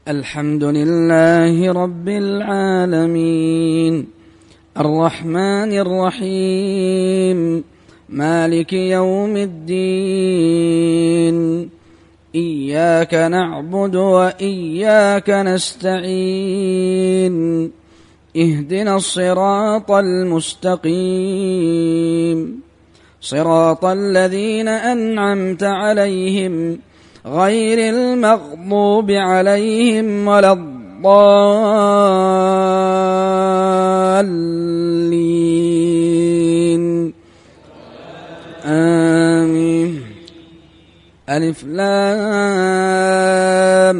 الحمد لله رب العالمين الرحمن الرحيم مالك يوم الدين إياك نعبد وإياك نستعين اهدنا الصراط المستقيم صراط الذين أنعمت عليهم غير المغضوب عليهم ولا الضالين آمين. ألف لام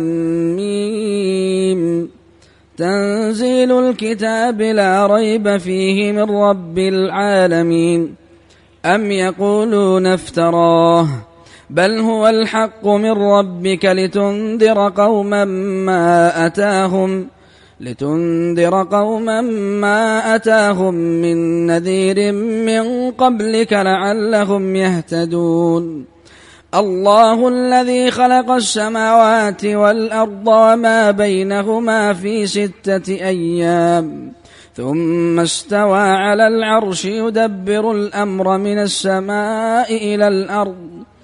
ميم تنزيل الكتاب لا ريب فيه من رب العالمين. أم يقولون افتراه بل هو الحق من ربك لتنذر قوما ما أتاهم من نذير من قبلك لعلهم يهتدون. الله الذي خلق السماوات والأرض وما بينهما في 6 أيام ثم استوى على العرش يدبر الأمر من السماء إلى الأرض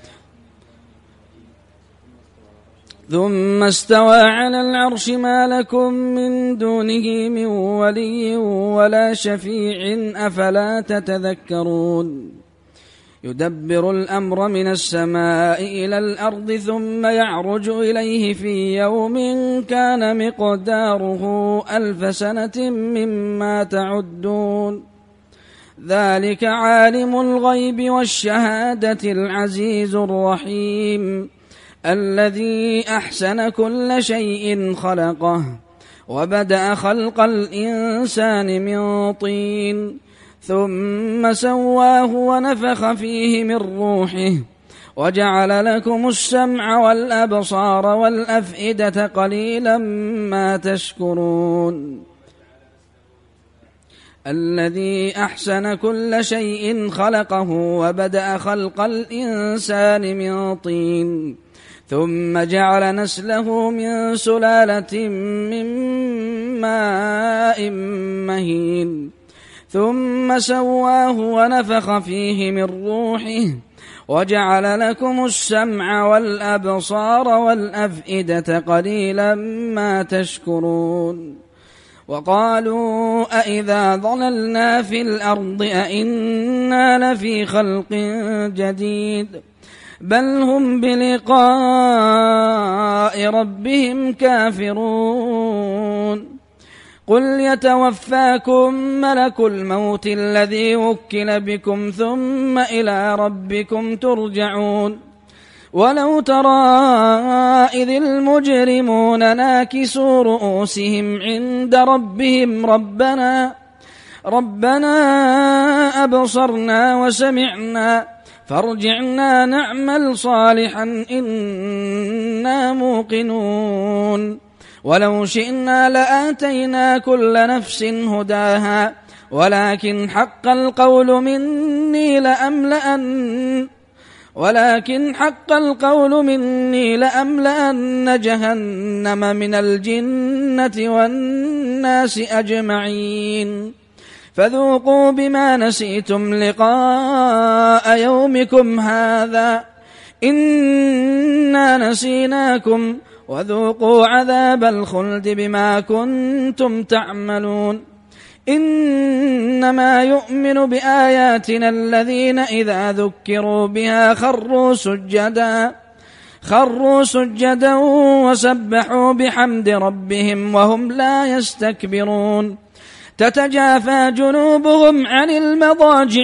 ثم استوى على العرش ما لكم من دونه من ولي ولا شفيع أفلا تتذكرون. يدبر الأمر من السماء إلى الأرض ثم يعرج إليه في يوم كان مقداره 1000 سنة مما تعدون. ذلك عالم الغيب والشهادة العزيز الرحيم الذي أحسن كل شيء خلقه وبدأ خلق الإنسان من طين ثم سواه ونفخ فيه من روحه وجعل لكم السمع والأبصار والأفئدة قليلا ما تشكرون. الذي أحسن كل شيء خلقه وبدأ خلق الإنسان من طين ثم جعل نسله من سلالة من ماء مهين ثم سواه ونفخ فيه من روحه وجعل لكم السمع والأبصار والأفئدة قليلا ما تشكرون. وقالوا أإذا ضللنا في الأرض أإنا لفي خلق جديد بل هم بلقاء ربهم كافرون. قل يتوفاكم ملك الموت الذي وكل بكم ثم إلى ربكم ترجعون. ولو ترى إذ المجرمون ناكسوا رؤوسهم عند ربهم ربنا أبصرنا وسمعنا فارجعنا نعمل صالحا إنا موقنون. ولو شئنا لآتينا كل نفس هداها ولكن حق القول مني لأملأن جهنم من الجنة والناس أجمعين. فذوقوا بما نسيتم لقاء يومكم هذا إنا نسيناكم وذوقوا عذاب الخلد بما كنتم تعملون. إنما يؤمن بآياتنا الذين إذا ذكروا بها خروا سجدا وسبحوا بحمد ربهم وهم لا يستكبرون. تتجافى جنوبهم عن المضاجع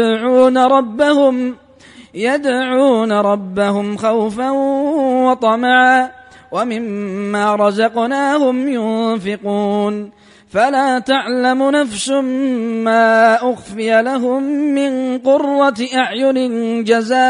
يدعون ربهم خوفا وطمعا ومما رزقناهم ينفقون. فلا تعلم نفس ما أخفي لهم من قرة أعين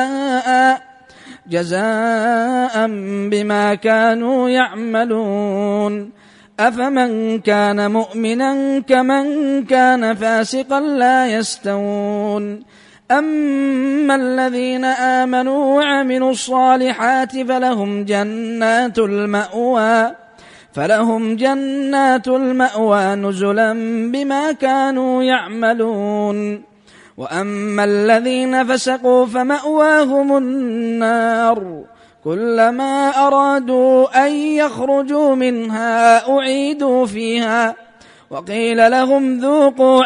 جزاء بما كانوا يعملون. أفمن كان مؤمنا كمن كان فاسقا لا يستوون. أما الذين آمنوا وعملوا الصالحات فلهم جنات المأوى فلهم جنات المأوى نزلا بما كانوا يعملون. وأما الذين فسقوا فمأواهم النار كلما أرادوا أن يخرجوا منها أعيدوا فيها وقيل لهم ذوقوا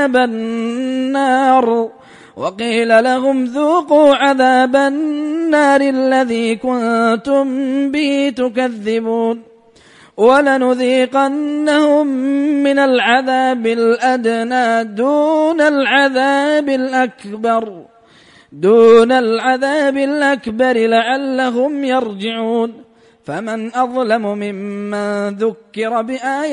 عذاب النار الذي كنتم به تكذبون. ولنذيقنهم من العذاب الأدنى دون العذاب الأكبر لعلهم يرجعون. فمن أظلم ممن ذكر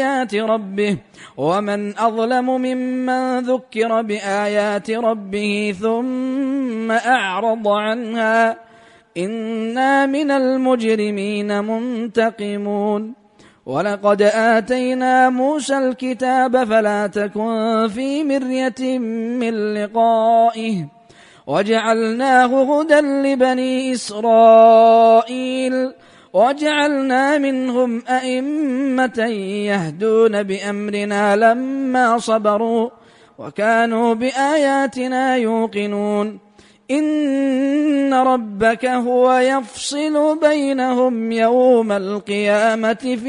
بآيات ربه ثم أعرض عنها إنا من المجرمين منتقمون. ولقد آتينا موسى الكتاب فلا تكن في مرية من لقائه وجعلناه هدى لبني إسرائيل وجعلنا منهم أئمة يهدون بأمرنا لما صبروا وكانوا بآياتنا يوقنون. إن ربك هو يفصل بينهم يوم القيامة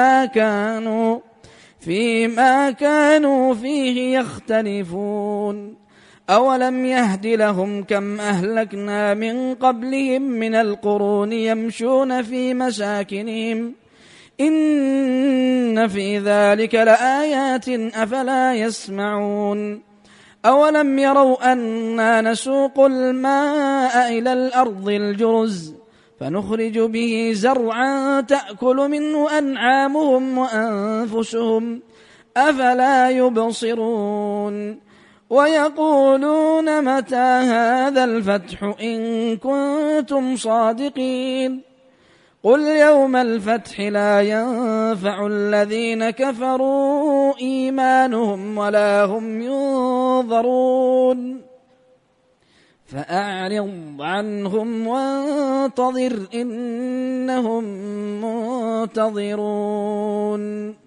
فيما كانوا فيه يختلفون. أولم يهد لهم كم أهلكنا من قبلهم من القرون يمشون في مساكنهم إن في ذلك لآيات أفلا يسمعون. أولم يروا أنا نسوق الماء إلى الأرض الجرز فنخرج به زرعا تأكل منه أنعامهم وأنفسهم أفلا يبصرون. ويقولون متى هذا الفتح إن كنتم صادقين قل يوم الفتح لا ينفع الذين كفروا إيمانهم ولا هم ينظرون. فأعرض عنهم وانتظر إنهم منتظرون.